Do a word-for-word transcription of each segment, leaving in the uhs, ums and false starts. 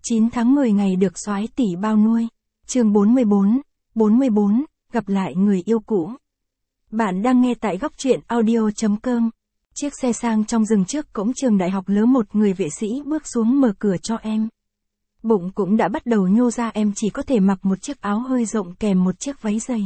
chín tháng mười ngày được soái tỷ bao nuôi. Chương bốn mươi bốn, bốn mươi bốn, gặp lại người yêu cũ. Bạn đang nghe tại góc truyện audio chấm com. Chiếc xe sang trong rừng trước cổng trường đại học lớ một người vệ sĩ bước xuống mở cửa cho em. Bụng cũng đã bắt đầu nhô ra, em chỉ có thể mặc một chiếc áo hơi rộng kèm một chiếc váy dày.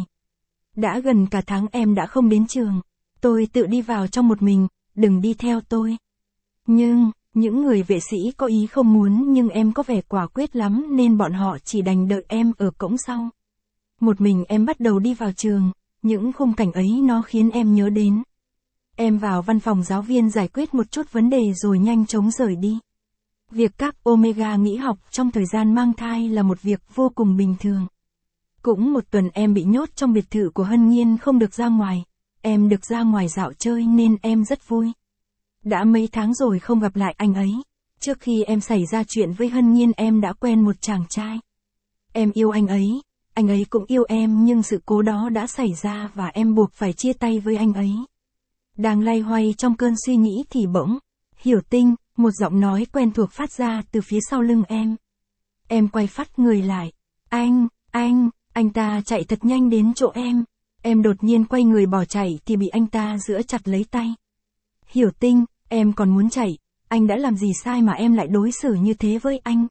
Đã gần cả tháng em đã không đến trường. Tôi tự đi vào trong một mình, đừng đi theo tôi. Nhưng, những người vệ sĩ có ý không muốn nhưng em có vẻ quả quyết lắm nên bọn họ chỉ đành đợi em ở cổng sau. Một mình em bắt đầu đi vào trường, những khung cảnh ấy nó khiến em nhớ đến. Em vào văn phòng giáo viên giải quyết một chút vấn đề rồi nhanh chóng rời đi. Việc các Omega nghỉ học trong thời gian mang thai là một việc vô cùng bình thường. Cũng một tuần em bị nhốt trong biệt thự của Hân Nhiên không được ra ngoài. Em được ra ngoài dạo chơi nên em rất vui. Đã mấy tháng rồi không gặp lại anh ấy. Trước khi em xảy ra chuyện với Hân Nhiên em đã quen một chàng trai. Em yêu anh ấy, anh ấy cũng yêu em nhưng sự cố đó đã xảy ra và em buộc phải chia tay với anh ấy. Đang loay hoay trong cơn suy nghĩ thì bỗng, Hiểu Tinh, một giọng nói quen thuộc phát ra từ phía sau lưng em. Em quay phắt người lại. Anh, anh, anh ta chạy thật nhanh đến chỗ em. Em đột nhiên quay người bỏ chạy thì bị anh ta giỡ chặt lấy tay. Hiểu Tinh, em còn muốn chạy, anh đã làm gì sai mà em lại đối xử như thế với anh?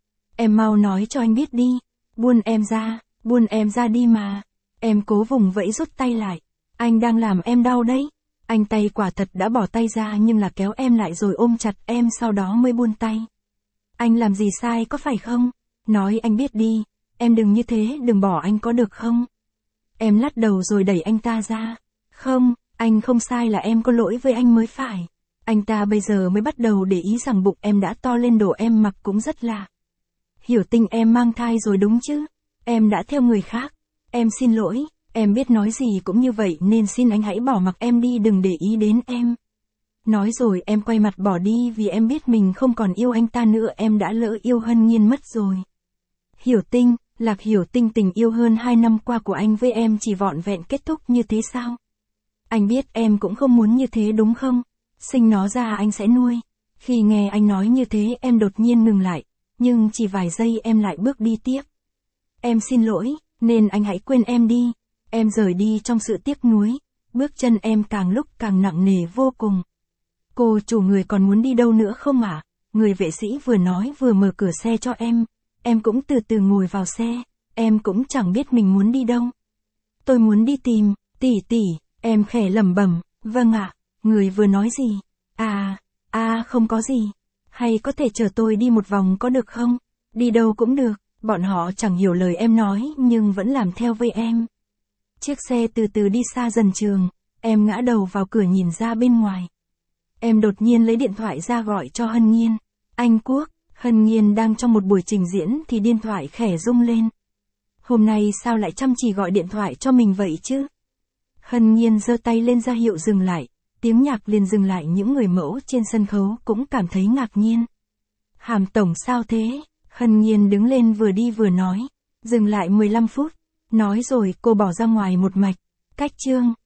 Em mau nói cho anh biết đi, buông em ra, buông em ra đi mà. Em cố vùng vẫy rút tay lại, anh đang làm em đau đấy. Anh tay quả thật đã bỏ tay ra nhưng là kéo em lại rồi ôm chặt em sau đó mới buông tay. Anh làm gì sai có phải không? Nói anh biết đi, em đừng như thế, đừng bỏ anh có được không? Em lắc đầu rồi đẩy anh ta ra. Không, anh không sai, là em có lỗi với anh mới phải. Anh ta bây giờ mới bắt đầu để ý rằng bụng em đã to lên, đồ em mặc cũng rất lạ. Hiểu Tinh, em mang thai rồi đúng chứ? Em đã theo người khác. Em xin lỗi, em biết nói gì cũng như vậy nên xin anh hãy bỏ mặc em đi, đừng để ý đến em. Nói rồi em quay mặt bỏ đi vì em biết mình không còn yêu anh ta nữa, em đã lỡ yêu Hân Nhiên mất rồi. Hiểu Tinh, Lạc Hiểu Tinh, tình yêu hơn hai năm qua của anh với em chỉ vỏn vẹn kết thúc như thế sao? Anh biết em cũng không muốn như thế đúng không? Sinh nó ra anh sẽ nuôi. Khi nghe anh nói như thế em đột nhiên ngừng lại, nhưng chỉ vài giây em lại bước đi tiếp. Em xin lỗi, nên anh hãy quên em đi. Em rời đi trong sự tiếc nuối, bước chân em càng lúc càng nặng nề vô cùng. Cô chủ, người còn muốn đi đâu nữa không ạ? À? Người vệ sĩ vừa nói vừa mở cửa xe cho em. Em cũng từ từ ngồi vào xe, em cũng chẳng biết mình muốn đi đâu. Tôi muốn đi tìm, tỷ tỷ, em khẽ lẩm bẩm, vâng ạ, người vừa nói gì? À, à không có gì, hay có thể chở tôi đi một vòng có được không? Đi đâu cũng được, bọn họ chẳng hiểu lời em nói nhưng vẫn làm theo với em. Chiếc xe từ từ đi xa dần trường, em ngã đầu vào cửa nhìn ra bên ngoài. Em đột nhiên lấy điện thoại ra gọi cho Hân Nhiên. Anh Quốc. Hân Nhiên đang trong một buổi trình diễn thì điện thoại khẽ rung lên. Hôm nay sao lại chăm chỉ gọi điện thoại cho mình vậy chứ? Hân Nhiên giơ tay lên ra hiệu dừng lại, tiếng nhạc liền dừng lại, những người mẫu trên sân khấu cũng cảm thấy ngạc nhiên. Hàm tổng sao thế? Hân Nhiên đứng lên vừa đi vừa nói, dừng lại mười lăm phút, nói rồi cô bỏ ra ngoài một mạch. Cách chương.